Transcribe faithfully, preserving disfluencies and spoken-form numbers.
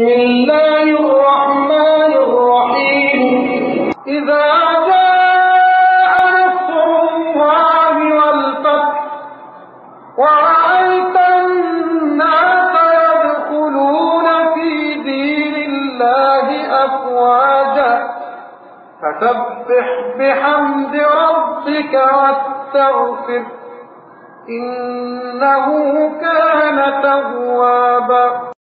بسم الله الرحمن الرحيم إذا جاء نصر الله والفتح ورأيت الناس يدخلون في دين الله أفواجا فسبح بحمد ربك واستغفر إنه كان توابا.